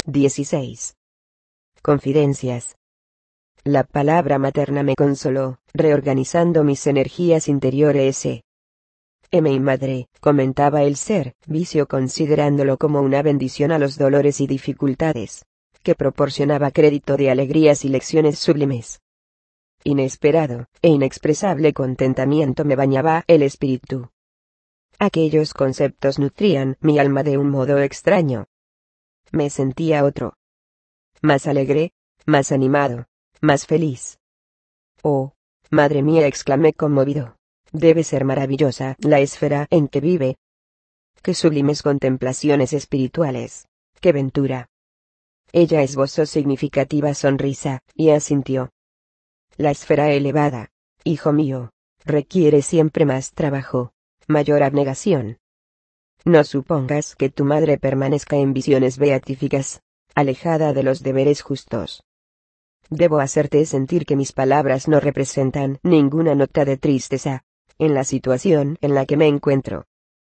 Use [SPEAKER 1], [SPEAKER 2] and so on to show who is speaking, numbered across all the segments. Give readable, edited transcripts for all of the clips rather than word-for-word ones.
[SPEAKER 1] 16. Confidencias. La palabra materna me consoló, reorganizando mis energías interiores. Mi madre, comentaba el ser, vicio considerándolo como una bendición a los dolores y dificultades, que proporcionaba crédito de alegrías y lecciones sublimes. Inesperado e inexpresable contentamiento me bañaba el espíritu. Aquellos conceptos nutrían mi alma de un modo extraño. Me sentía otro. Más alegre, más animado, más feliz. Oh, madre mía, exclamé conmovido. Debe ser maravillosa la esfera en que vive. Qué sublimes contemplaciones espirituales. Qué ventura. Ella esbozó significativa sonrisa, y asintió. La esfera elevada, hijo mío, requiere siempre más trabajo, mayor abnegación. No supongas que tu madre permanezca en visiones beatíficas, alejada de los deberes justos. Debo hacerte sentir que mis palabras no representan ninguna nota de tristeza, en la situación en la que me encuentro.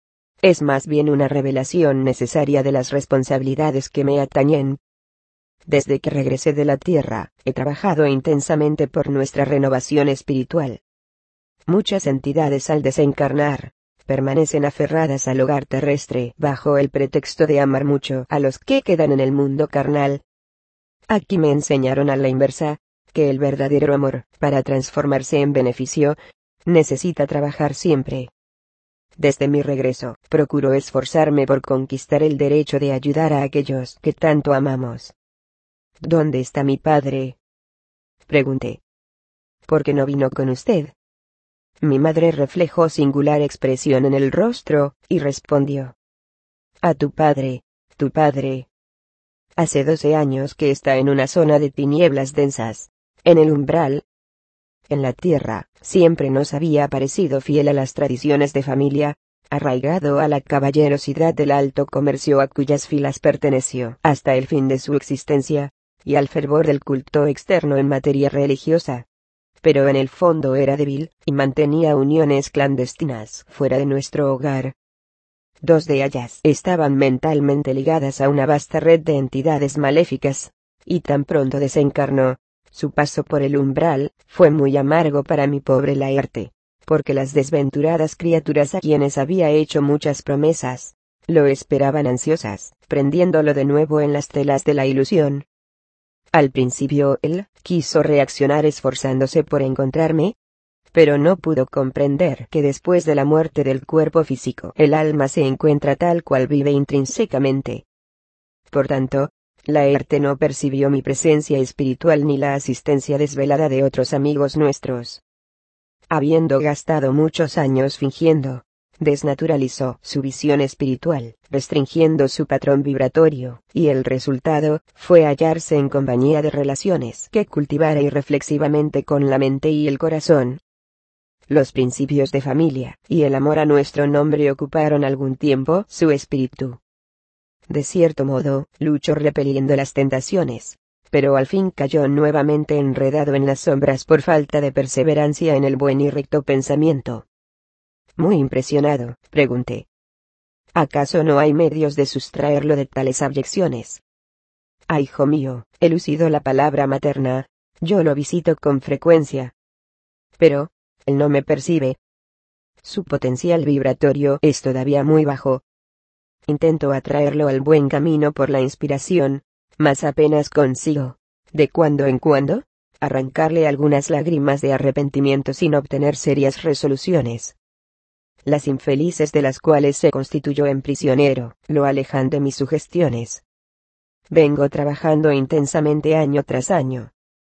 [SPEAKER 1] Es más bien una revelación necesaria de las responsabilidades que me atañen. Desde que regresé de la tierra, he trabajado intensamente por nuestra renovación espiritual. Muchas entidades al desencarnar, permanecen aferradas al hogar terrestre bajo el pretexto de amar mucho a los que quedan en el mundo carnal. Aquí me enseñaron a la inversa, que el verdadero amor, para transformarse en beneficio, necesita trabajar siempre. Desde mi regreso, procuro esforzarme por conquistar el derecho de ayudar a aquellos que tanto amamos. ¿Dónde está mi padre?, pregunté. ¿Por qué no vino con usted? Mi madre reflejó singular expresión en el rostro, y respondió. A tu padre, tu padre. Hace 12 años que está en una zona de tinieblas densas, en el umbral. En la tierra, siempre nos había parecido fiel a las tradiciones de familia, arraigado a la caballerosidad del alto comercio a cuyas filas perteneció hasta el fin de su existencia, y al fervor del culto externo en materia religiosa. Pero en el fondo era débil, y mantenía uniones clandestinas fuera de nuestro hogar. 2 de ellas estaban mentalmente ligadas a una vasta red de entidades maléficas, y tan pronto desencarnó, su paso por el umbral fue muy amargo para mi pobre Laerte, porque las desventuradas criaturas a quienes había hecho muchas promesas, lo esperaban ansiosas, prendiéndolo de nuevo en las telas de la ilusión. Al principio él quiso reaccionar esforzándose por encontrarme, pero no pudo comprender que después de la muerte del cuerpo físico el alma se encuentra tal cual vive intrínsecamente. Por tanto, Laerte no percibió mi presencia espiritual ni la asistencia desvelada de otros amigos nuestros. Habiendo gastado muchos años fingiendo, desnaturalizó su visión espiritual, restringiendo su patrón vibratorio, y el resultado fue hallarse en compañía de relaciones que cultivara irreflexivamente con la mente y el corazón. Los principios de familia y el amor a nuestro nombre ocuparon algún tiempo su espíritu. De cierto modo, luchó repeliendo las tentaciones, pero al fin cayó nuevamente enredado en las sombras por falta de perseverancia en el buen y recto pensamiento. Muy impresionado, pregunté. ¿Acaso no hay medios de sustraerlo de tales abyecciones? Ah, hijo mío, he lucido la palabra materna, yo lo visito con frecuencia. Pero, él no me percibe. Su potencial vibratorio es todavía muy bajo. Intento atraerlo al buen camino por la inspiración, mas apenas consigo, de cuando en cuando, arrancarle algunas lágrimas de arrepentimiento sin obtener serias resoluciones. Las infelices de las cuales se constituyó en prisionero, lo alejan de mis sugestiones. Vengo trabajando intensamente año tras año.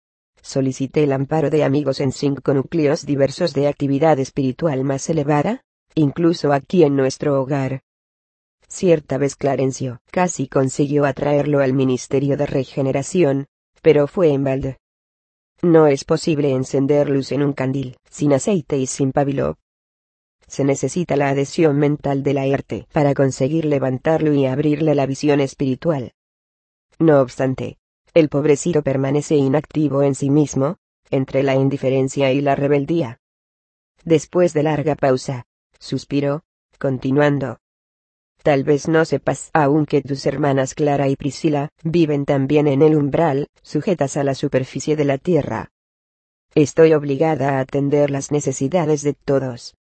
[SPEAKER 1] Solicité el amparo de amigos en 5 núcleos diversos de actividad espiritual más elevada, incluso aquí en nuestro hogar. Cierta vez Clarencio casi consiguió atraerlo al ministerio de regeneración, pero fue en balde. No es posible encender luz en un candil, sin aceite y sin pabilo. Se necesita la adhesión mental de Laerte para conseguir levantarlo y abrirle la visión espiritual. No obstante, el pobrecito permanece inactivo en sí mismo, entre la indiferencia y la rebeldía. Después de larga pausa, suspiró, continuando. Tal vez no sepas aún que tus hermanas Clara y Priscila viven también en el umbral, sujetas a la superficie de la tierra. Estoy obligada a atender las necesidades de todos.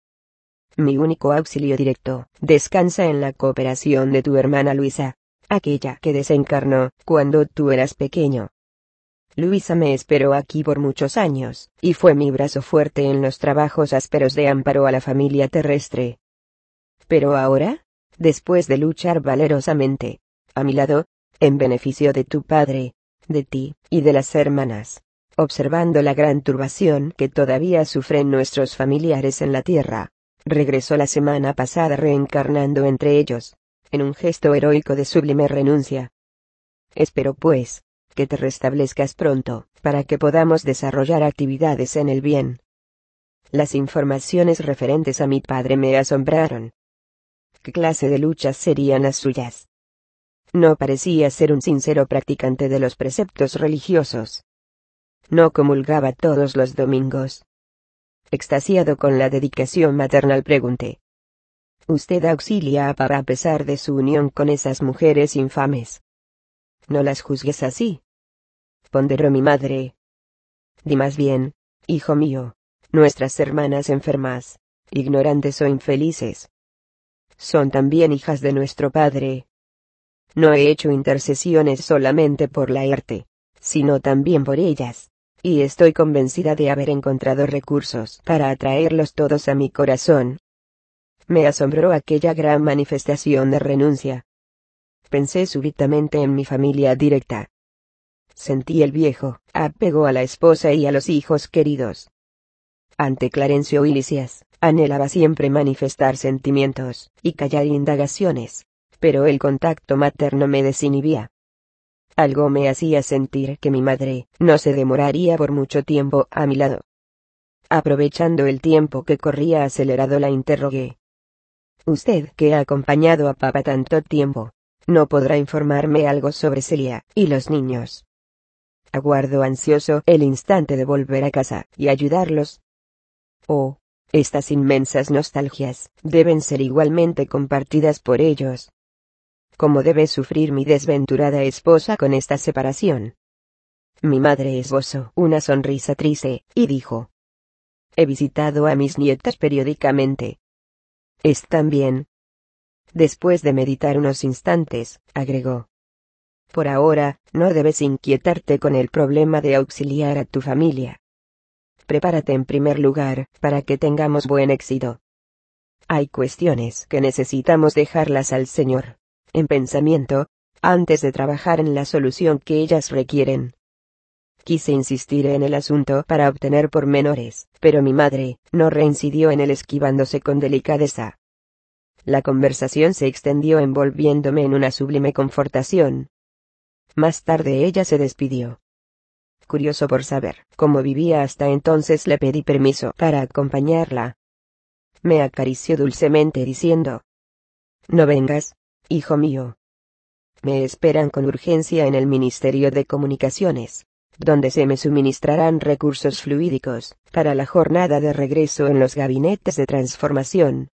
[SPEAKER 1] Mi único auxilio directo descansa en la cooperación de tu hermana Luisa, aquella que desencarnó cuando tú eras pequeño. Luisa me esperó aquí por muchos años, y fue mi brazo fuerte en los trabajos ásperos de amparo a la familia terrestre. Pero ahora, después de luchar valerosamente, a mi lado, en beneficio de tu padre, de ti, y de las hermanas, observando la gran turbación que todavía sufren nuestros familiares en la tierra, regresó la semana pasada reencarnando entre ellos, en un gesto heroico de sublime renuncia. Espero pues, que te restablezcas pronto, para que podamos desarrollar actividades en el bien. Las informaciones referentes a mi padre me asombraron. ¿Qué clase de luchas serían las suyas? No parecía ser un sincero practicante de los preceptos religiosos. No comulgaba todos los domingos. Extasiado con la dedicación maternal pregunté. ¿Usted auxilia a papá a pesar de su unión con esas mujeres infames? No las juzgues así, ponderó mi madre. Di más bien, hijo mío, nuestras hermanas enfermas, ignorantes o infelices, son también hijas de nuestro Padre. No he hecho intercesiones solamente por la ERTE, sino también por ellas, y estoy convencida de haber encontrado recursos para atraerlos todos a mi corazón. Me asombró aquella gran manifestación de renuncia. Pensé súbitamente en mi familia directa. Sentí el viejo apego a la esposa y a los hijos queridos. Ante Clarencio y Lisias, anhelaba siempre manifestar sentimientos y callar indagaciones, pero el contacto materno me desinhibía. Algo me hacía sentir que mi madre no se demoraría por mucho tiempo a mi lado. Aprovechando el tiempo que corría acelerado la interrogué. Usted, que ha acompañado a papá tanto tiempo, ¿no podrá informarme algo sobre Celia y los niños? Aguardo ansioso el instante de volver a casa y ayudarlos. Oh, estas inmensas nostalgias deben ser igualmente compartidas por ellos. ¿Cómo debe sufrir mi desventurada esposa con esta separación? Mi madre esbozó una sonrisa triste, y dijo. He visitado a mis nietas periódicamente. ¿Están bien? Después de meditar unos instantes, agregó. Por ahora, no debes inquietarte con el problema de auxiliar a tu familia. Prepárate en primer lugar, para que tengamos buen éxito. Hay cuestiones que necesitamos dejarlas al Señor, en pensamiento, antes de trabajar en la solución que ellas requieren. Quise insistir en el asunto para obtener pormenores, pero mi madre no reincidió en él esquivándose con delicadeza. La conversación se extendió envolviéndome en una sublime confortación. Más tarde ella se despidió. Curioso por saber cómo vivía hasta entonces, le pedí permiso para acompañarla. Me acarició dulcemente diciendo: No vengas, hijo mío. Me esperan con urgencia en el Ministerio de Comunicaciones, donde se me suministrarán recursos fluídicos para la jornada de regreso en los gabinetes de transformación.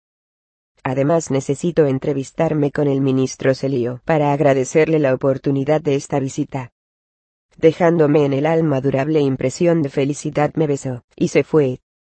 [SPEAKER 1] Además necesito entrevistarme con el ministro Celio para agradecerle la oportunidad de esta visita. Dejándome en el alma durable impresión de felicidad, me besó, y se fue.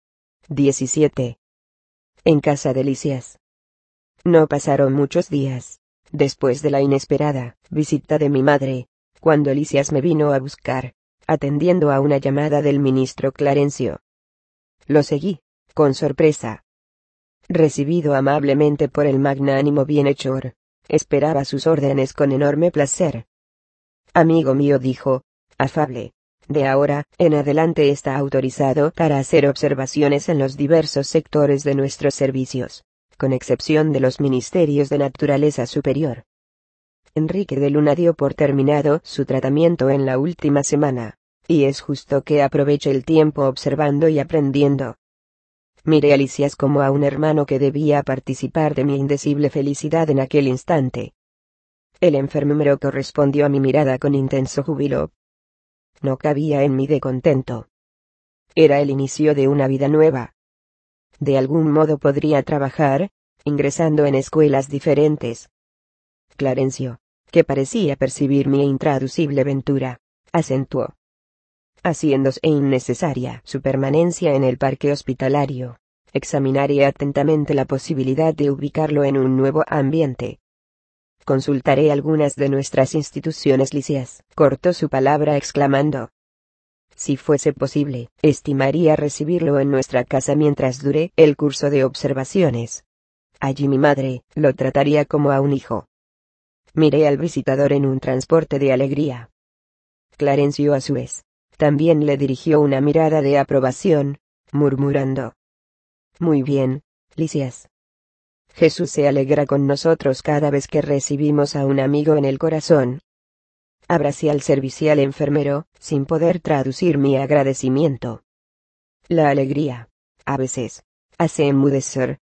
[SPEAKER 1] 17. En casa de Lisias. No pasaron muchos días, después de la inesperada visita de mi madre, cuando Lisias me vino a buscar, atendiendo a una llamada del ministro Clarencio. Lo seguí, con sorpresa. Recibido amablemente por el magnánimo bienhechor, esperaba sus órdenes con enorme placer. Amigo mío, dijo, afable, de ahora en adelante está autorizado para hacer observaciones en los diversos sectores de nuestros servicios, con excepción de los ministerios de naturaleza superior. Enrique de Luna dio por terminado su tratamiento en la última semana, y es justo que aproveche el tiempo observando y aprendiendo. Miré a Lisias como a un hermano que debía participar de mi indecible felicidad en aquel instante. El enfermero correspondió a mi mirada con intenso júbilo. No cabía en mí de contento. Era el inicio de una vida nueva. De algún modo podría trabajar, ingresando en escuelas diferentes, Clarencio, que parecía percibir mi intraducible ventura, acentuó, haciéndose innecesaria su permanencia en el parque hospitalario. Examinaré atentamente la posibilidad de ubicarlo en un nuevo ambiente. Consultaré algunas de nuestras instituciones licias. Cortó su palabra exclamando. Si fuese posible, estimaría recibirlo en nuestra casa mientras dure el curso de observaciones. Allí mi madre lo trataría como a un hijo. Miré al visitador en un transporte de alegría. Clarencio a su vez, también le dirigió una mirada de aprobación, murmurando. Muy bien, Licias. Jesús se alegra con nosotros cada vez que recibimos a un amigo en el corazón. Abracé al servicial enfermero, sin poder traducir mi agradecimiento. La alegría, a veces, hace enmudecer.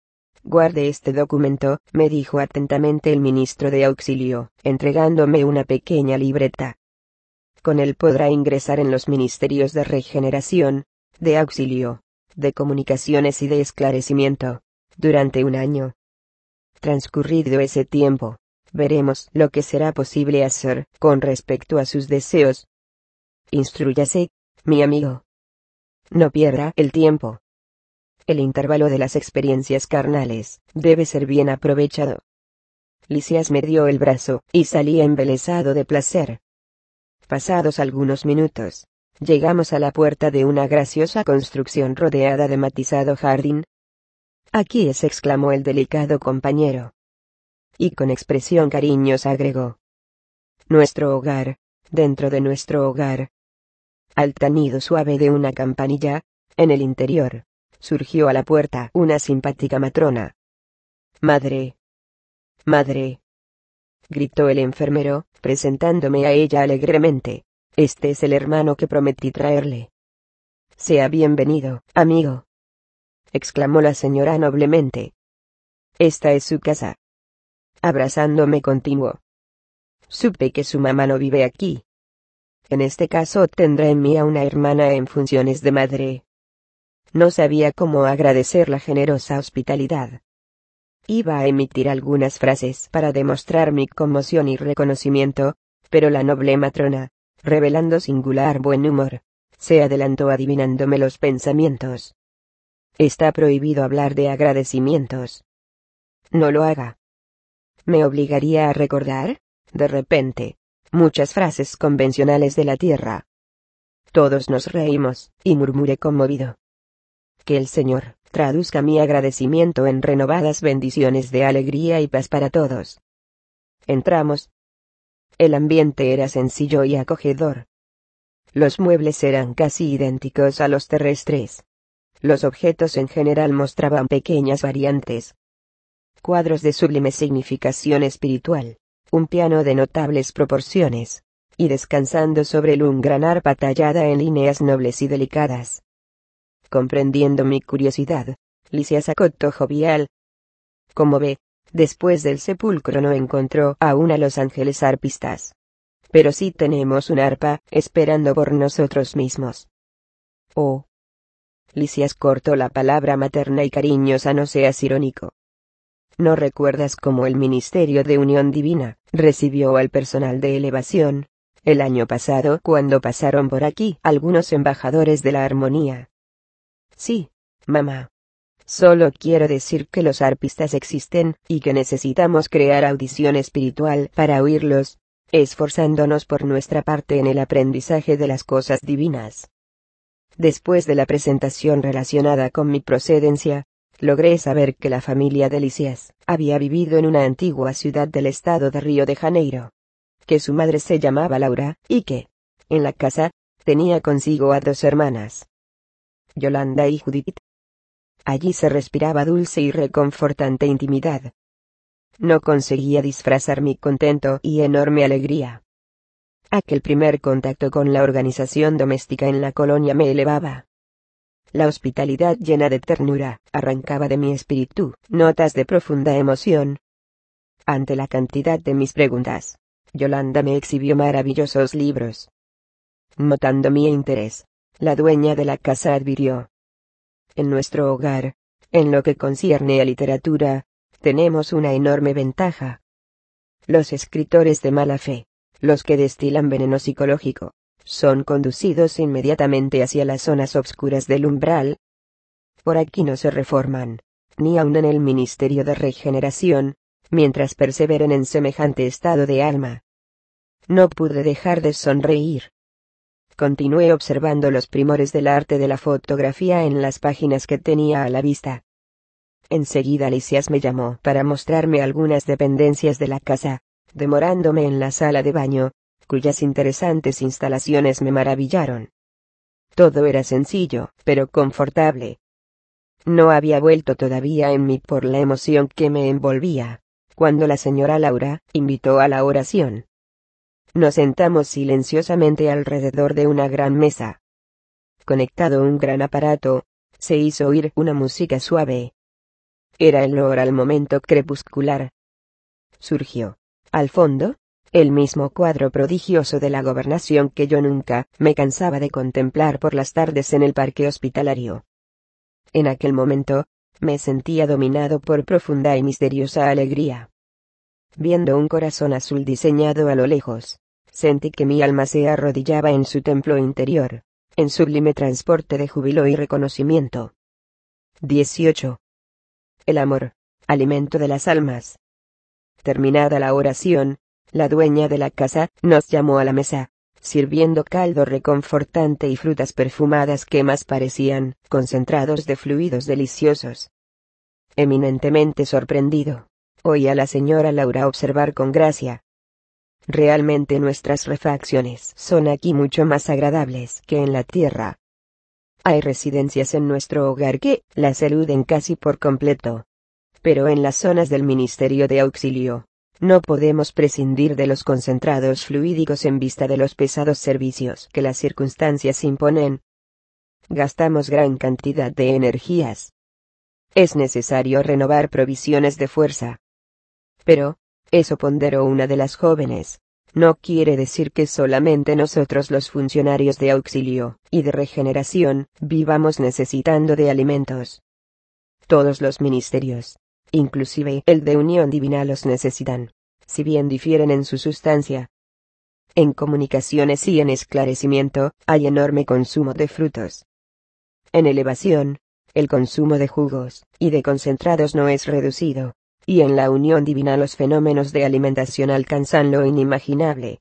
[SPEAKER 1] Guarde este documento, me dijo atentamente el ministro de Auxilio, entregándome una pequeña libreta. Con él podrá ingresar en los ministerios de regeneración, de auxilio, de comunicaciones y de esclarecimiento, durante un año. Transcurrido ese tiempo, veremos lo que será posible hacer con respecto a sus deseos. Instrúyase, mi amigo. No pierda el tiempo. El intervalo de las experiencias carnales debe ser bien aprovechado. Licias me dio el brazo y salí embelesado de placer. Pasados algunos minutos, llegamos a la puerta de una graciosa construcción rodeada de matizado jardín. Aquí es, exclamó el delicado compañero. Y con expresión cariñosa agregó. Nuestro hogar, dentro de nuestro hogar. Al tanido suave de una campanilla, en el interior, surgió a la puerta una simpática matrona. Madre. Madre. Gritó el enfermero, presentándome a ella alegremente. Este es el hermano que prometí traerle. Sea bienvenido, amigo. Exclamó la señora noblemente. Esta es su casa. Abrazándome continuó. Supe que su mamá no vive aquí. En este caso tendrá en mí a una hermana en funciones de madre. No sabía cómo agradecer la generosa hospitalidad. Iba a emitir algunas frases para demostrar mi conmoción y reconocimiento, pero la noble matrona, revelando singular buen humor, se adelantó adivinándome los pensamientos. Está prohibido hablar de agradecimientos. No lo haga. Me obligaría a recordar, de repente, muchas frases convencionales de la tierra. Todos nos reímos, y murmuré conmovido. Que el Señor traduzca mi agradecimiento en renovadas bendiciones de alegría y paz para todos. Entramos. El ambiente era sencillo y acogedor. Los muebles eran casi idénticos a los terrestres. Los objetos en general mostraban pequeñas variantes. Cuadros de sublime significación espiritual, un piano de notables proporciones, y descansando sobre él un gran arpa tallada en líneas nobles y delicadas. Comprendiendo mi curiosidad, Licias acotó jovial. Como ve, después del sepulcro no encontró aún a los ángeles arpistas. Pero sí tenemos un arpa, esperando por nosotros mismos. Oh. Licias cortó la palabra materna y cariñosa, no seas irónico. ¿No recuerdas cómo el Ministerio de Unión Divina recibió al personal de elevación, el año pasado cuando pasaron por aquí algunos embajadores de la armonía? Sí, mamá. Solo quiero decir que los arpistas existen, y que necesitamos crear audición espiritual para oírlos, esforzándonos por nuestra parte en el aprendizaje de las cosas divinas. Después de la presentación relacionada con mi procedencia, logré saber que la familia de Licias había vivido en una antigua ciudad del estado de Río de Janeiro, que su madre se llamaba Laura, y que, en la casa, tenía consigo a dos hermanas, Yolanda y Judith. Allí se respiraba dulce y reconfortante intimidad. No conseguía disfrazar mi contento y enorme alegría. Aquel primer contacto con la organización doméstica en la colonia me elevaba. La hospitalidad llena de ternura arrancaba de mi espíritu notas de profunda emoción. Ante la cantidad de mis preguntas, Yolanda me exhibió maravillosos libros. Notando mi interés, la dueña de la casa advirtió. En nuestro hogar, en lo que concierne a literatura, tenemos una enorme ventaja. Los escritores de mala fe, los que destilan veneno psicológico, son conducidos inmediatamente hacia las zonas obscuras del umbral. Por aquí no se reforman, ni aun en el ministerio de regeneración, mientras perseveren en semejante estado de alma. No pude dejar de sonreír. Continué observando los primores del arte de la fotografía en las páginas que tenía a la vista. Enseguida Lisias me llamó para mostrarme algunas dependencias de la casa, demorándome en la sala de baño, cuyas interesantes instalaciones me maravillaron. Todo era sencillo, pero confortable. No había vuelto todavía en mí por la emoción que me envolvía, cuando la señora Laura invitó a la oración. Nos sentamos silenciosamente alrededor de una gran mesa. Conectado a un gran aparato, se hizo oír una música suave. Era el olor al momento crepuscular. Surgió, al fondo, el mismo cuadro prodigioso de la gobernación que yo nunca me cansaba de contemplar por las tardes en el parque hospitalario. En aquel momento, me sentía dominado por profunda y misteriosa alegría. Viendo un corazón azul diseñado a lo lejos, sentí que mi alma se arrodillaba en su templo interior, en sublime transporte de júbilo y reconocimiento. 18. El amor, alimento de las almas. Terminada la oración, la dueña de la casa nos llamó a la mesa, sirviendo caldo reconfortante y frutas perfumadas que más parecían concentrados de fluidos deliciosos. Eminentemente sorprendido, oí a la señora Laura observar con gracia: realmente nuestras refacciones son aquí mucho más agradables que en la tierra. Hay residencias en nuestro hogar que las eluden casi por completo. Pero en las zonas del Ministerio de Auxilio, no podemos prescindir de los concentrados fluídicos en vista de los pesados servicios que las circunstancias imponen. Gastamos gran cantidad de energías. Es necesario renovar provisiones de fuerza. Pero, eso ponderó una de las jóvenes, no quiere decir que solamente nosotros los funcionarios de auxilio y de regeneración vivamos necesitando de alimentos. Todos los ministerios, inclusive el de unión divina, los necesitan, si bien difieren en su sustancia. En comunicaciones y en esclarecimiento hay enorme consumo de frutos. En elevación, el consumo de jugos y de concentrados no es reducido, y en la unión divina los fenómenos de alimentación alcanzan lo inimaginable.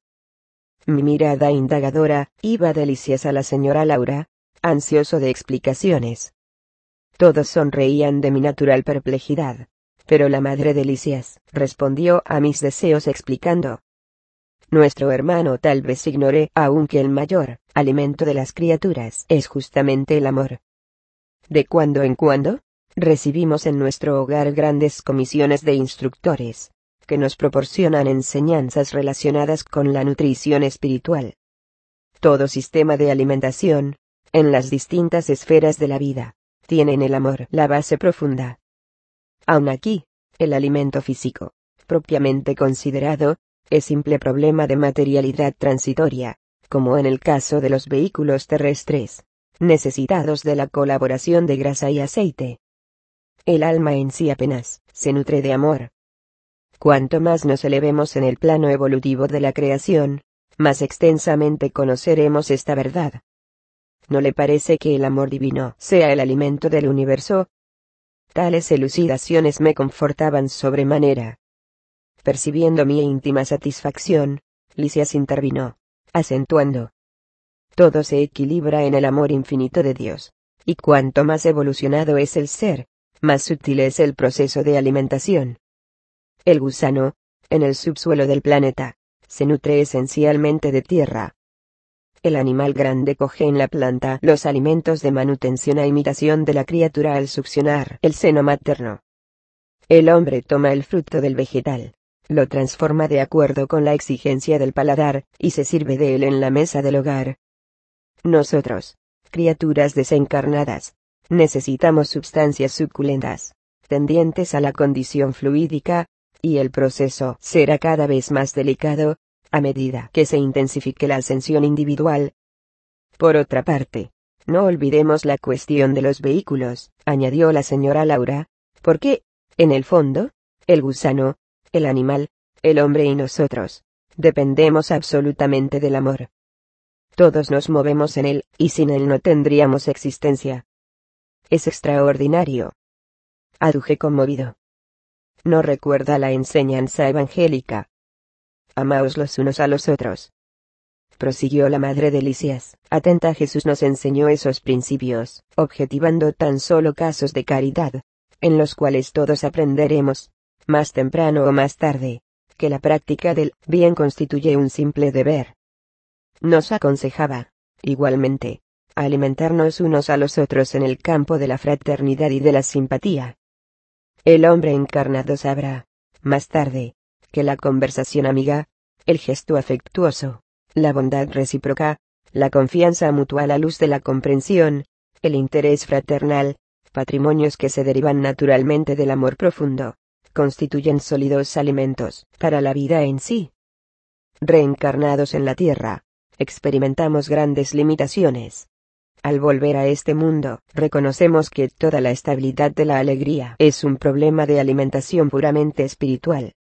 [SPEAKER 1] Mi mirada indagadora iba de Lisias a la señora Laura, ansioso de explicaciones. Todos sonreían de mi natural perplejidad, pero la madre de Lisias respondió a mis deseos explicando: nuestro hermano tal vez ignore aún que el mayor alimento de las criaturas es justamente el amor. De cuando en cuando, recibimos en nuestro hogar grandes comisiones de instructores, que nos proporcionan enseñanzas relacionadas con la nutrición espiritual. Todo sistema de alimentación, en las distintas esferas de la vida, tiene en el amor la base profunda. Aun aquí, el alimento físico, propiamente considerado, es simple problema de materialidad transitoria, como en el caso de los vehículos terrestres, necesitados de la colaboración de grasa y aceite. El alma en sí apenas se nutre de amor. Cuanto más nos elevemos en el plano evolutivo de la creación, más extensamente conoceremos esta verdad. ¿No le parece que el amor divino sea el alimento del universo? Tales elucidaciones me confortaban sobremanera. Percibiendo mi íntima satisfacción, Lisias intervino, acentuando: todo se equilibra en el amor infinito de Dios, y cuanto más evolucionado es el ser, más sutil es el proceso de alimentación. El gusano, en el subsuelo del planeta, se nutre esencialmente de tierra. El animal grande coge en la planta los alimentos de manutención a imitación de la criatura al succionar el seno materno. El hombre toma el fruto del vegetal, lo transforma de acuerdo con la exigencia del paladar, y se sirve de él en la mesa del hogar. Nosotros, criaturas desencarnadas, necesitamos sustancias suculentas, tendientes a la condición fluídica, y el proceso será cada vez más delicado, a medida que se intensifique la ascensión individual. Por otra parte, no olvidemos la cuestión de los vehículos, añadió la señora Laura, porque, en el fondo, el gusano, el animal, el hombre y nosotros, dependemos absolutamente del amor. Todos nos movemos en él, y sin él no tendríamos existencia. Es extraordinario. Aduje conmovido. ¿No recuerda la enseñanza evangélica? Amaos los unos a los otros. Prosiguió la madre de Lisias. Atenta, Jesús nos enseñó esos principios, objetivando tan solo casos de caridad, en los cuales todos aprenderemos, más temprano o más tarde, que la práctica del bien constituye un simple deber. Nos aconsejaba, igualmente, alimentarnos unos a los otros en el campo de la fraternidad y de la simpatía. El hombre encarnado sabrá, más tarde, que la conversación amiga, el gesto afectuoso, la bondad recíproca, la confianza mutua a la luz de la comprensión, el interés fraternal, patrimonios que se derivan naturalmente del amor profundo, constituyen sólidos alimentos para la vida en sí. Reencarnados en la tierra, experimentamos grandes limitaciones. Al volver a este mundo, reconocemos que toda la estabilidad de la alegría es un problema de alimentación puramente espiritual.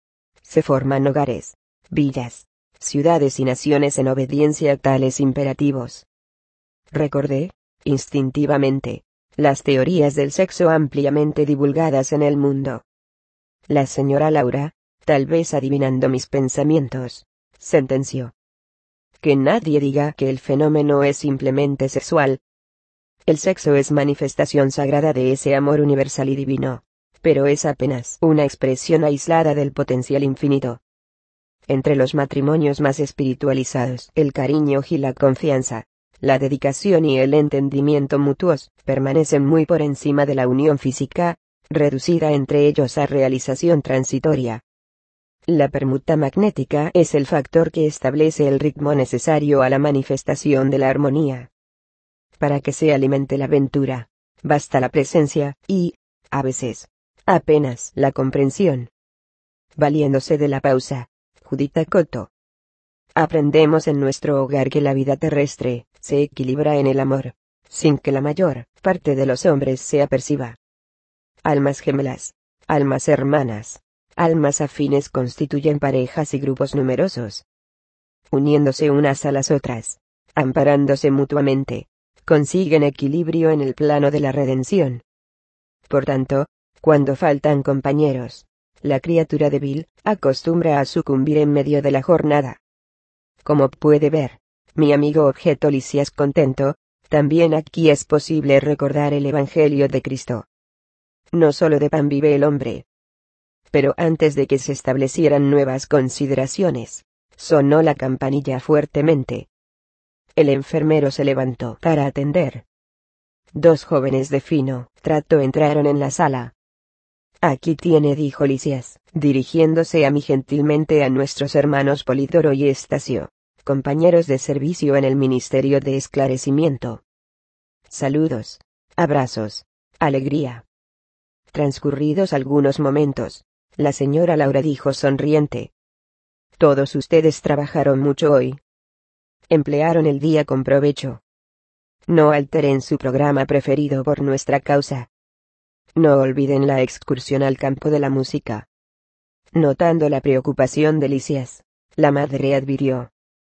[SPEAKER 1] Se forman hogares, villas, ciudades y naciones en obediencia a tales imperativos. Recordé, instintivamente, las teorías del sexo ampliamente divulgadas en el mundo. La señora Laura, tal vez adivinando mis pensamientos, sentenció: que nadie diga que el fenómeno es simplemente sexual. El sexo es manifestación sagrada de ese amor universal y divino, pero es apenas una expresión aislada del potencial infinito. Entre los matrimonios más espiritualizados, el cariño y la confianza, la dedicación y el entendimiento mutuos, permanecen muy por encima de la unión física, reducida entre ellos a realización transitoria. La permuta magnética es el factor que establece el ritmo necesario a la manifestación de la armonía. Para que se alimente la aventura, basta la presencia, y, a veces, apenas la comprensión. Valiéndose de la pausa, Judita Coto. Aprendemos en nuestro hogar que la vida terrestre se equilibra en el amor, sin que la mayor parte de los hombres se aperciba. Almas gemelas, almas hermanas, almas afines constituyen parejas y grupos numerosos. Uniéndose unas a las otras, amparándose mutuamente, consiguen equilibrio en el plano de la redención. Por tanto, cuando faltan compañeros, la criatura débil acostumbra a sucumbir en medio de la jornada. Como puede ver, mi amigo objeto Lisias contento, también aquí es posible recordar el Evangelio de Cristo. No solo de pan vive el hombre. Pero antes de que se establecieran nuevas consideraciones, sonó la campanilla fuertemente. El enfermero se levantó para atender. 2 jóvenes de fino trato entraron en la sala. Aquí tiene, dijo Lisias, dirigiéndose a mí gentilmente a nuestros hermanos Polidoro y Estacio, compañeros de servicio en el Ministerio de Esclarecimiento. Saludos, abrazos, alegría. Transcurridos algunos momentos, la señora Laura dijo sonriente: todos ustedes trabajaron mucho hoy. Emplearon el día con provecho. No alteren su programa preferido por nuestra causa. No olviden la excursión al campo de la música. Notando la preocupación de Lisias, la madre advirtió: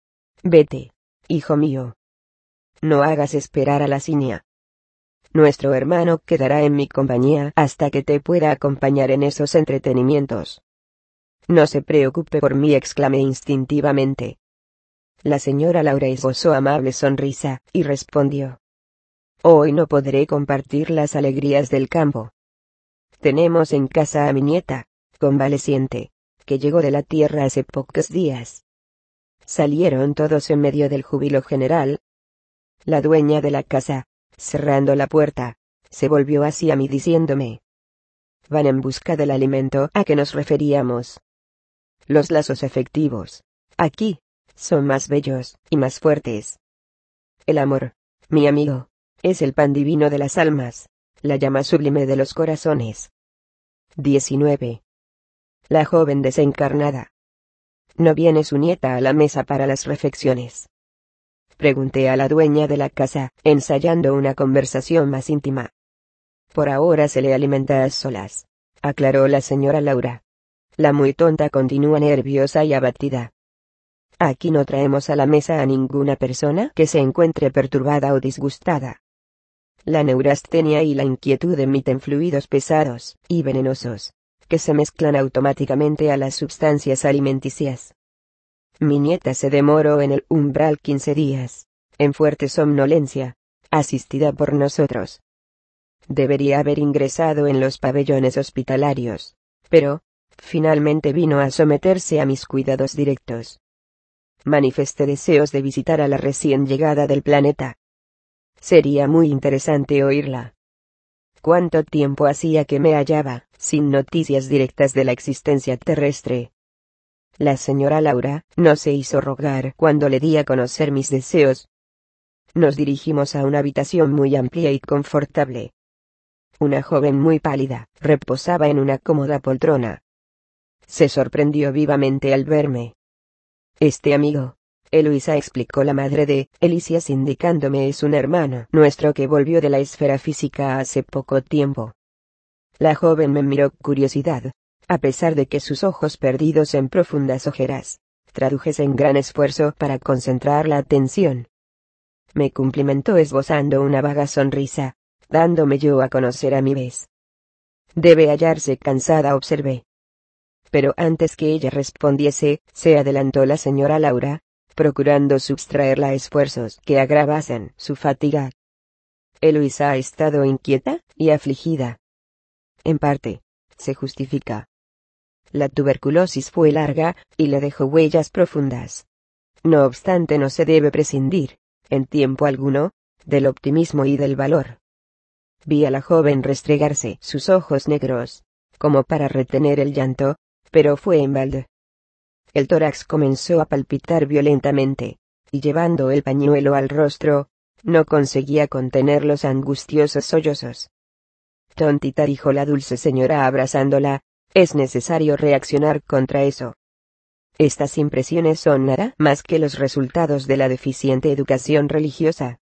[SPEAKER 1] vete, hijo mío. No hagas esperar a la ciña. Nuestro hermano quedará en mi compañía hasta que te pueda acompañar en esos entretenimientos. No se preocupe por mí, exclamé instintivamente. La señora Laura esbozó amable sonrisa, y respondió: hoy no podré compartir las alegrías del campo. Tenemos en casa a mi nieta, convaleciente, que llegó de la tierra hace pocos días. Salieron todos en medio del júbilo general. La dueña de la casa, cerrando la puerta, se volvió hacia mí diciéndome: van en busca del alimento a que nos referíamos. Los lazos efectivos, aquí, son más bellos y más fuertes. El amor, mi amigo, es el pan divino de las almas, la llama sublime de los corazones. 19. La joven desencarnada. ¿No viene su nieta a la mesa para las refecciones? Pregunté a la dueña de la casa, ensayando una conversación más íntima. Por ahora se le alimenta a solas, aclaró la señora Laura. La muy tonta continúa nerviosa y abatida. Aquí no traemos a la mesa a ninguna persona que se encuentre perturbada o disgustada. La neurastenia y la inquietud emiten fluidos pesados y venenosos, que se mezclan automáticamente a las sustancias alimenticias. Mi nieta se demoró en el umbral 15 días, en fuerte somnolencia, asistida por nosotros. Debería haber ingresado en los pabellones hospitalarios, pero, finalmente vino a someterse a mis cuidados directos. Manifesté deseos de visitar a la recién llegada del planeta. Sería muy interesante oírla. ¿Cuánto tiempo hacía que me hallaba sin noticias directas de la existencia terrestre? La señora Laura no se hizo rogar cuando le di a conocer mis deseos. Nos dirigimos a una habitación muy amplia y confortable. Una joven muy pálida reposaba en una cómoda poltrona. Se sorprendió vivamente al verme. Este amigo, Eloisa, explicó la madre de Elisias indicándome, es un hermano nuestro que volvió de la esfera física hace poco tiempo. La joven me miró con curiosidad, a pesar de que sus ojos perdidos en profundas ojeras, tradujese en gran esfuerzo para concentrar la atención. Me cumplimentó esbozando una vaga sonrisa, dándome yo a conocer a mi vez. Debe hallarse cansada, observé. Pero antes que ella respondiese, se adelantó la señora Laura, procurando sustraerla a esfuerzos que agravasen su fatiga. Eloisa ha estado inquieta y afligida. En parte, se justifica. La tuberculosis fue larga, y le dejó huellas profundas. No obstante, no se debe prescindir, en tiempo alguno, del optimismo y del valor. Vi a la joven restregarse sus ojos negros, como para retener el llanto, pero fue en balde. El tórax comenzó a palpitar violentamente, y llevando el pañuelo al rostro, no conseguía contener los angustiosos sollozos. Tontita, dijo la dulce señora abrazándola, es necesario reaccionar contra eso. Estas impresiones son nada más que los resultados de la deficiente educación religiosa.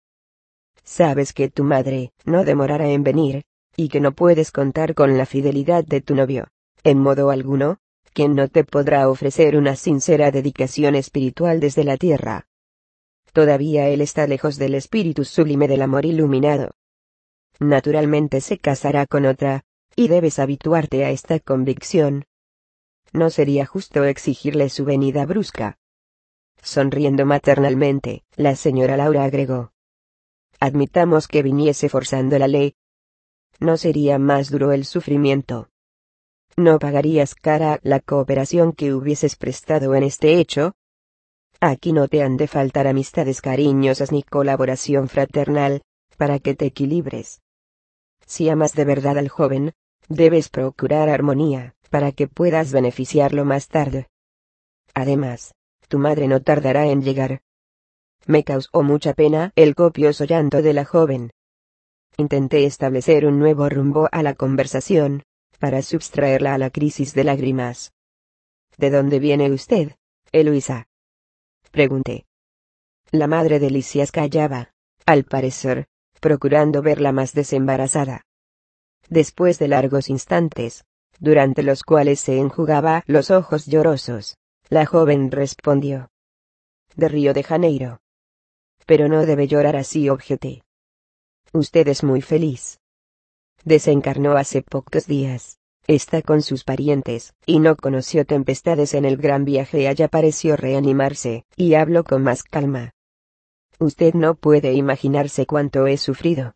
[SPEAKER 1] Sabes que tu madre no demorará en venir, y que no puedes contar con la fidelidad de tu novio, en modo alguno, quien no te podrá ofrecer una sincera dedicación espiritual desde la tierra. Todavía él está lejos del espíritu sublime del amor iluminado. Naturalmente se casará con otra, y debes habituarte a esta convicción. No sería justo exigirle su venida brusca. Sonriendo maternalmente, la señora Laura agregó: admitamos que viniese forzando la ley. ¿No sería más duro el sufrimiento? ¿No pagarías cara la cooperación que hubieses prestado en este hecho? Aquí no te han de faltar amistades cariñosas ni colaboración fraternal, para que te equilibres. Si amas de verdad al joven, debes procurar armonía, para que puedas beneficiarlo más tarde. Además, tu madre no tardará en llegar. Me causó mucha pena el copioso llanto de la joven. Intenté establecer un nuevo rumbo a la conversación, para sustraerla a la crisis de lágrimas. ¿De dónde viene usted, Eloisa?, pregunté. La madre de Elisias callaba, al parecer, procurando verla más desembarazada. Después de largos instantes, durante los cuales se enjugaba los ojos llorosos, la joven respondió: de Río de Janeiro. Pero no debe llorar así, objeté. Usted es muy feliz. Desencarnó hace pocos días, está con sus parientes, y no conoció tempestades en el gran viaje. Allá pareció reanimarse, y habló con más calma. Usted no puede imaginarse cuánto he sufrido.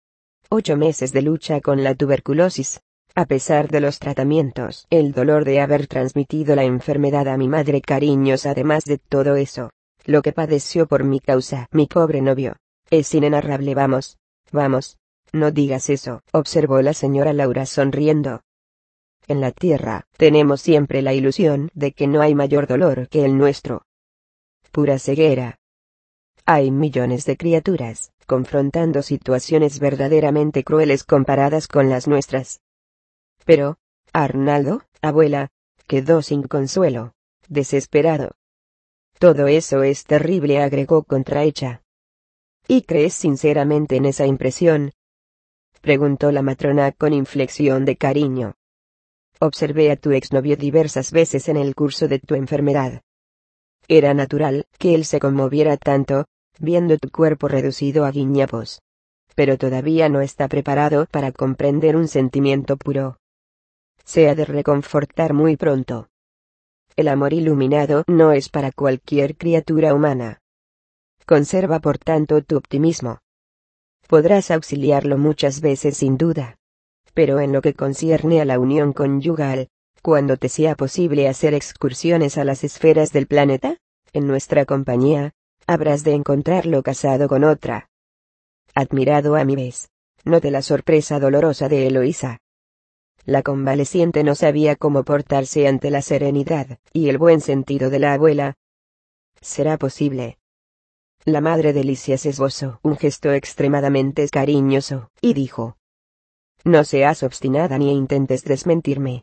[SPEAKER 1] 8 meses de lucha con la tuberculosis. A pesar de los tratamientos, el dolor de haber transmitido la enfermedad a mi madre cariñosa, además de todo eso, lo que padeció por mi causa mi pobre novio, es inenarrable. Vamos, vamos, no digas eso, observó la señora Laura sonriendo. En la tierra, tenemos siempre la ilusión de que no hay mayor dolor que el nuestro. Pura ceguera. Hay millones de criaturas, confrontando situaciones verdaderamente crueles comparadas con las nuestras. Pero, Arnaldo, abuela, quedó sin consuelo, desesperado. Todo eso es terrible, agregó contrahecha. ¿Y crees sinceramente en esa impresión?, preguntó la matrona con inflexión de cariño. Observé a tu exnovio diversas veces en el curso de tu enfermedad. Era natural que él se conmoviera tanto, viendo tu cuerpo reducido a guiñapos. Pero todavía no está preparado para comprender un sentimiento puro. Se ha de reconfortar muy pronto. El amor iluminado no es para cualquier criatura humana. Conserva por tanto tu optimismo. Podrás auxiliarlo muchas veces sin duda. Pero en lo que concierne a la unión conyugal, cuando te sea posible hacer excursiones a las esferas del planeta, en nuestra compañía, habrás de encontrarlo casado con otra. Admirado a mi vez, noté la sorpresa dolorosa de Eloísa. La convaleciente no sabía cómo portarse ante la serenidad y el buen sentido de la abuela. ¿Será posible? La madre de Lisias esbozó un gesto extremadamente cariñoso, y dijo: no seas obstinada ni intentes desmentirme.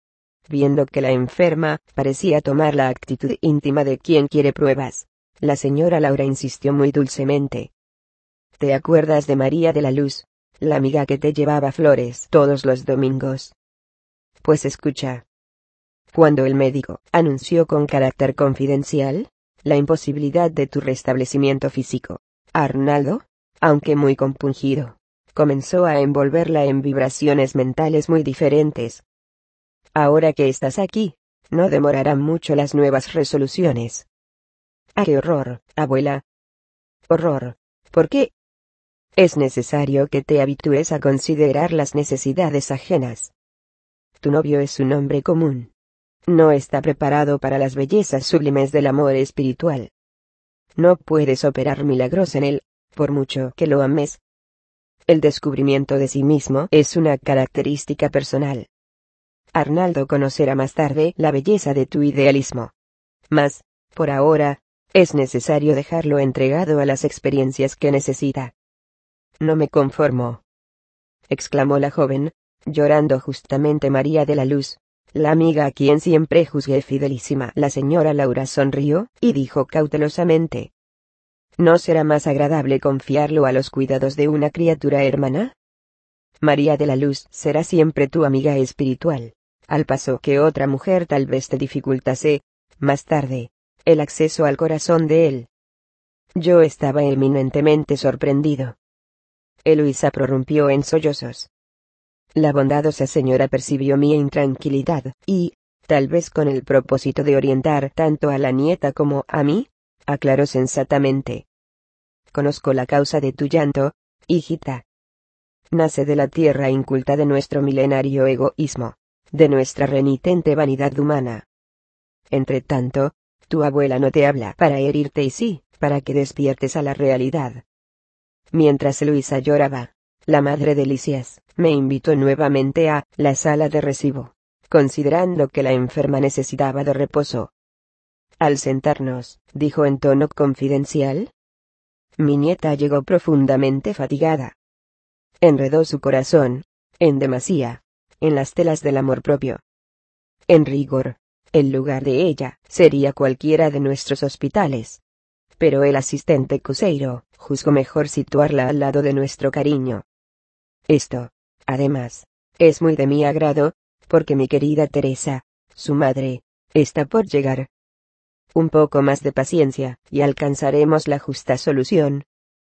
[SPEAKER 1] Viendo que la enferma parecía tomar la actitud íntima de quien quiere pruebas, la señora Laura insistió muy dulcemente. ¿Te acuerdas de María de la Luz, la amiga que te llevaba flores todos los domingos? Pues escucha. Cuando el médico anunció con carácter confidencial la imposibilidad de tu restablecimiento físico, Arnaldo, aunque muy compungido, comenzó a envolverla en vibraciones mentales muy diferentes. Ahora que estás aquí, no demorarán mucho las nuevas resoluciones. ¡Ah, qué horror, abuela! Horror. ¿Por qué? Es necesario que te habitúes a considerar las necesidades ajenas. Tu novio es un hombre común. No está preparado para las bellezas sublimes del amor espiritual. No puedes operar milagros en él, por mucho que lo ames. El descubrimiento de sí mismo es una característica personal. Arnaldo conocerá más tarde la belleza de tu idealismo. Mas, por ahora, es necesario dejarlo entregado a las experiencias que necesita. No me conformo, exclamó la joven, llorando justamente. María de la Luz, la amiga a quien siempre juzgué fidelísima. La señora Laura sonrió, y dijo cautelosamente: ¿no será más agradable confiarlo a los cuidados de una criatura hermana? María de la Luz será siempre tu amiga espiritual, al paso que otra mujer tal vez te dificultase, más tarde, el acceso al corazón de él. Yo estaba eminentemente sorprendido. Eloísa prorrumpió en sollozos. La bondadosa señora percibió mi intranquilidad, y, tal vez con el propósito de orientar tanto a la nieta como a mí, aclaró sensatamente: conozco la causa de tu llanto, hijita. Nace de la tierra inculta de nuestro milenario egoísmo, de nuestra renitente vanidad humana. Entretanto, tu abuela no te habla para herirte y sí, para que despiertes a la realidad. Mientras Luisa lloraba, la madre de Lisias me invitó nuevamente a la sala de recibo, considerando que la enferma necesitaba de reposo. Al sentarnos, dijo en tono confidencial: mi nieta llegó profundamente fatigada. Enredó su corazón, en demasía, en las telas del amor propio. En rigor, el lugar de ella sería cualquiera de nuestros hospitales. Pero el asistente Cuseiro juzgó mejor situarla al lado de nuestro cariño. Esto, además, es muy de mi agrado, porque mi querida Teresa, su madre, está por llegar. Un poco más de paciencia, y alcanzaremos la justa solución.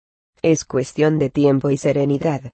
[SPEAKER 1] Es cuestión de tiempo y serenidad.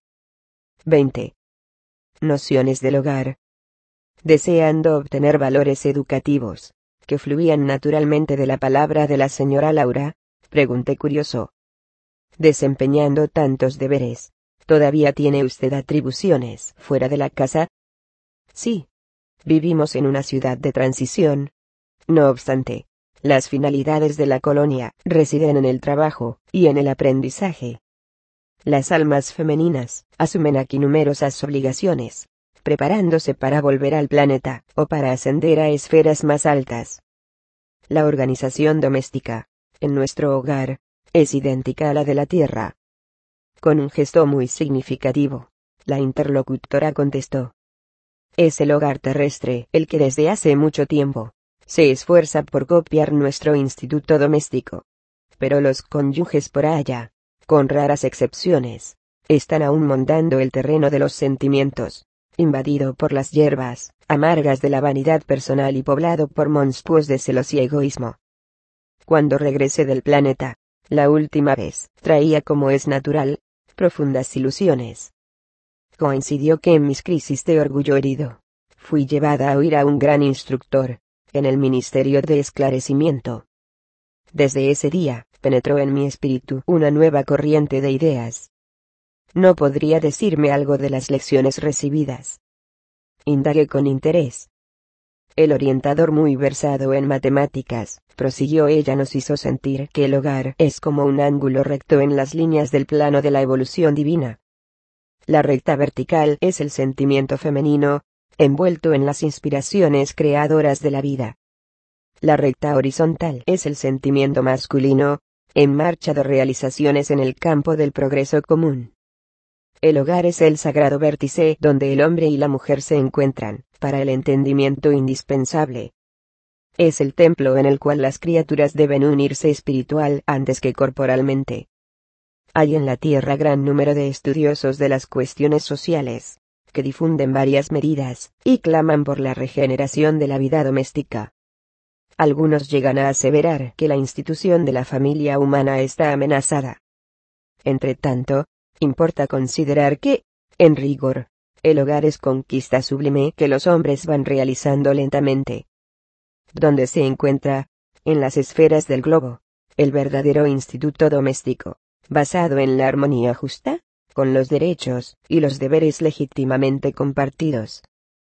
[SPEAKER 1] 20. Nociones del hogar. Deseando obtener valores educativos, que fluían naturalmente de la palabra de la señora Laura, pregunté curioso: desempeñando tantos deberes, ¿todavía tiene usted atribuciones fuera de la casa? Sí. Vivimos en una ciudad de transición. No obstante, las finalidades de la colonia residen en el trabajo y en el aprendizaje. Las almas femeninas asumen aquí numerosas obligaciones, preparándose para volver al planeta o para ascender a esferas más altas. La organización doméstica, en nuestro hogar, es idéntica a la de la Tierra. Con un gesto muy significativo, la interlocutora contestó: es el hogar terrestre el que desde hace mucho tiempo se esfuerza por copiar nuestro instituto doméstico. Pero los cónyuges por allá, con raras excepciones, están aún mondando el terreno de los sentimientos, invadido por las hierbas amargas de la vanidad personal y poblado por monstruos de celos y egoísmo. Cuando regresé del planeta, la última vez, traía como es natural, profundas ilusiones. Coincidió que en mis crisis de orgullo herido, fui llevada a oír a un gran instructor, en el Ministerio de Esclarecimiento. Desde ese día, penetró en mi espíritu una nueva corriente de ideas. ¿No podría decirme algo de las lecciones recibidas? Indagué con interés. El orientador, muy versado en matemáticas, prosiguió, ella nos hizo sentir que el hogar es como un ángulo recto en las líneas del plano de la evolución divina. La recta vertical es el sentimiento femenino, envuelto en las inspiraciones creadoras de la vida. La recta horizontal es el sentimiento masculino, en marcha de realizaciones en el campo del progreso común. El hogar es el sagrado vértice donde el hombre y la mujer se encuentran, para el entendimiento indispensable. Es el templo en el cual las criaturas deben unirse espiritual antes que corporalmente. Hay en la Tierra gran número de estudiosos de las cuestiones sociales, que difunden varias medidas, y claman por la regeneración de la vida doméstica. Algunos llegan a aseverar que la institución de la familia humana está amenazada. Entretanto, importa considerar que, en rigor, el hogar es conquista sublime que los hombres van realizando lentamente. Donde se encuentra, en las esferas del globo, el verdadero instituto doméstico, basado en la armonía justa, con los derechos y los deberes legítimamente compartidos.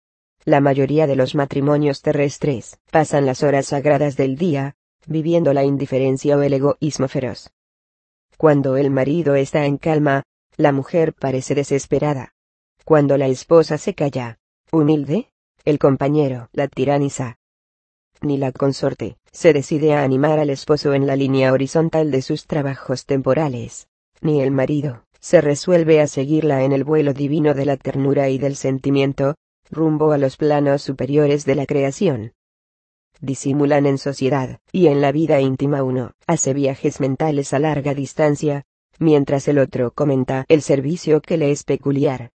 [SPEAKER 1] La mayoría de los matrimonios terrestres pasan las horas sagradas del día, viviendo la indiferencia o el egoísmo feroz. Cuando el marido está en calma, la mujer parece desesperada. Cuando la esposa se calla, humilde, el compañero la tiraniza. Ni la consorte se decide a animar al esposo en la línea horizontal de sus trabajos temporales, ni el marido se resuelve a seguirla en el vuelo divino de la ternura y del sentimiento, rumbo a los planos superiores de la creación. Disimulan en sociedad, y en la vida íntima uno hace viajes mentales a larga distancia, mientras el otro comenta el servicio que le es peculiar.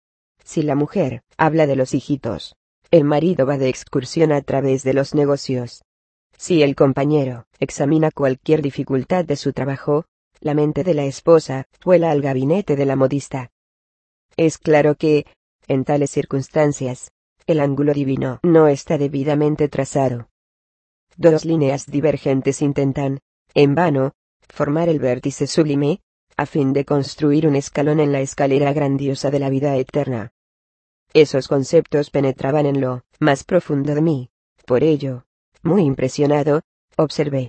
[SPEAKER 1] Si la mujer habla de los hijitos, el marido va de excursión a través de los negocios. Si el compañero examina cualquier dificultad de su trabajo, la mente de la esposa vuela al gabinete de la modista. Es claro que, en tales circunstancias, el ángulo divino no está debidamente trazado. Dos líneas divergentes intentan, en vano, formar el vértice sublime, a fin de construir un escalón en la escalera grandiosa de la vida eterna. Esos conceptos penetraban en lo más profundo de mí, por ello, muy impresionado, observé.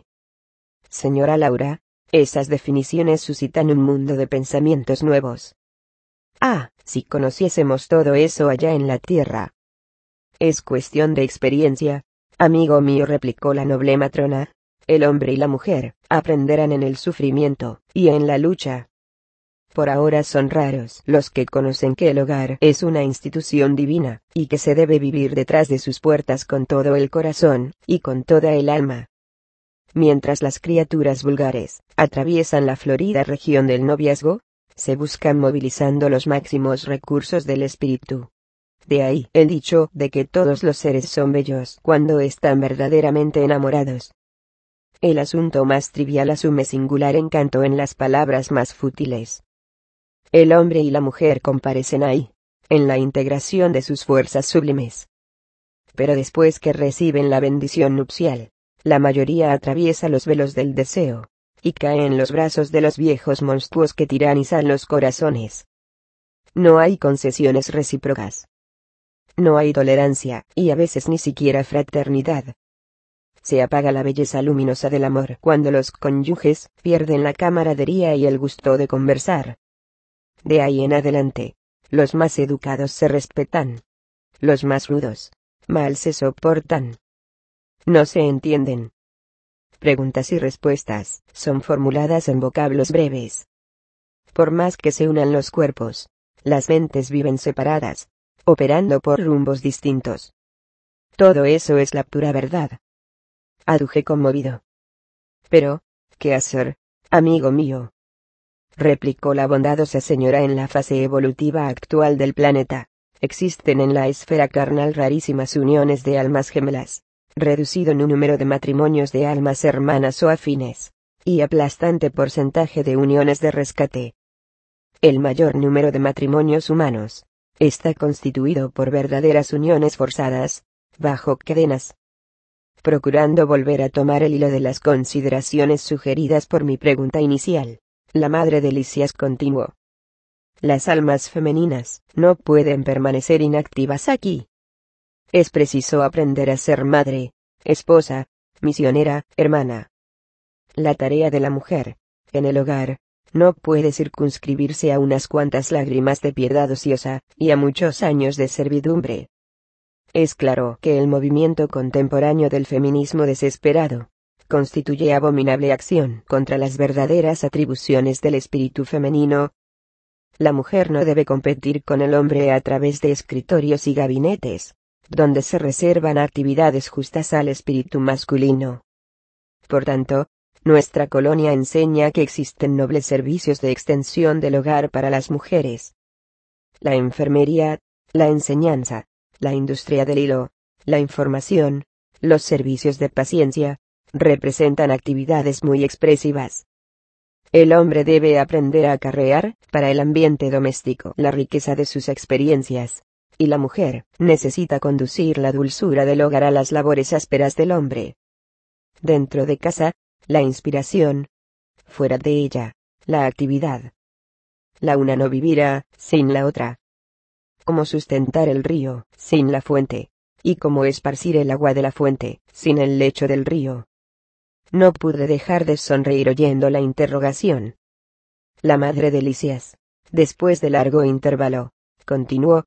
[SPEAKER 1] Señora Laura, esas definiciones suscitan un mundo de pensamientos nuevos. Ah, si conociésemos todo eso allá en la tierra. Es cuestión de experiencia, amigo mío, replicó la noble matrona. El hombre y la mujer aprenderán en el sufrimiento y en la lucha. Por ahora son raros los que conocen que el hogar es una institución divina, y que se debe vivir detrás de sus puertas con todo el corazón, y con toda el alma. Mientras las criaturas vulgares atraviesan la florida región del noviazgo, se buscan movilizando los máximos recursos del espíritu. De ahí el dicho de que todos los seres son bellos cuando están verdaderamente enamorados. El asunto más trivial asume singular encanto en las palabras más fútiles. El hombre y la mujer comparecen ahí, en la integración de sus fuerzas sublimes. Pero después que reciben la bendición nupcial, la mayoría atraviesa los velos del deseo, y cae en los brazos de los viejos monstruos que tiranizan los corazones. No hay concesiones recíprocas. No hay tolerancia, y a veces ni siquiera fraternidad. Se apaga la belleza luminosa del amor cuando los cónyuges pierden la camaradería y el gusto de conversar. De ahí en adelante, los más educados se respetan. Los más rudos, mal se soportan. No se entienden. Preguntas y respuestas son formuladas en vocablos breves. Por más que se unan los cuerpos, las mentes viven separadas, operando por rumbos distintos. Todo eso es la pura verdad. Aduje conmovido. Pero, ¿qué hacer, amigo mío? Replicó la bondadosa señora. En la fase evolutiva actual del planeta, Existen en la esfera carnal rarísimas uniones de almas gemelas, reducido en un número de matrimonios de almas hermanas o afines, y aplastante porcentaje de uniones de rescate. El mayor número de matrimonios humanos está constituido por verdaderas uniones forzadas, bajo cadenas. Procurando volver a tomar el hilo de las consideraciones sugeridas por mi pregunta inicial, la madre de Lisias continuó. Las almas femeninas no pueden permanecer inactivas aquí. Es preciso aprender a ser madre, esposa, misionera, hermana. La tarea de la mujer, en el hogar, no puede circunscribirse a unas cuantas lágrimas de piedad ociosa, y a muchos años de servidumbre. Es claro que el movimiento contemporáneo del feminismo desesperado constituye abominable acción contra las verdaderas atribuciones del espíritu femenino. La mujer no debe competir con el hombre a través de escritorios y gabinetes, donde se reservan actividades justas al espíritu masculino. Por tanto, nuestra colonia enseña que existen nobles servicios de extensión del hogar para las mujeres. La enfermería, la enseñanza, la industria del hilo, la información, los servicios de paciencia, representan actividades muy expresivas. El hombre debe aprender a acarrear, para el ambiente doméstico, la riqueza de sus experiencias, y la mujer necesita conducir la dulzura del hogar a las labores ásperas del hombre. Dentro de casa, la inspiración; fuera de ella, la actividad. La una no vivirá sin la otra. Como sustentar el río sin la fuente, y como esparcir el agua de la fuente sin el lecho del río. No pude dejar de sonreír oyendo la interrogación. La madre de Lisias, después de largo intervalo, continuó.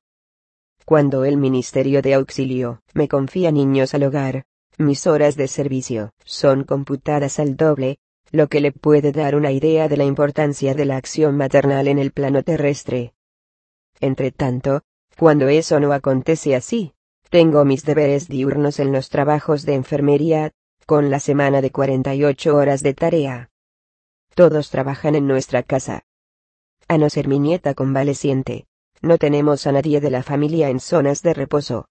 [SPEAKER 1] Cuando el Ministerio de Auxilio me confía niños al hogar, mis horas de servicio son computadas al doble, lo que le puede dar una idea de la importancia de la acción maternal en el plano terrestre. Entretanto, cuando eso no acontece así, tengo mis deberes diurnos en los trabajos de enfermería, con la semana de 48 horas de tarea. Todos trabajan en nuestra casa. A no ser mi nieta convaleciente, no tenemos a nadie de la familia en zonas de reposo.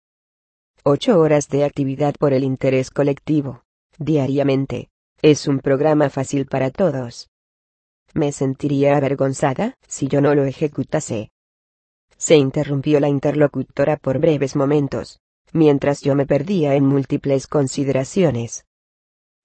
[SPEAKER 1] 8 horas de actividad por el interés colectivo, diariamente, es un programa fácil para todos. Me sentiría avergonzada si yo no lo ejecutase. Se interrumpió la interlocutora por breves momentos, mientras yo me perdía en múltiples consideraciones.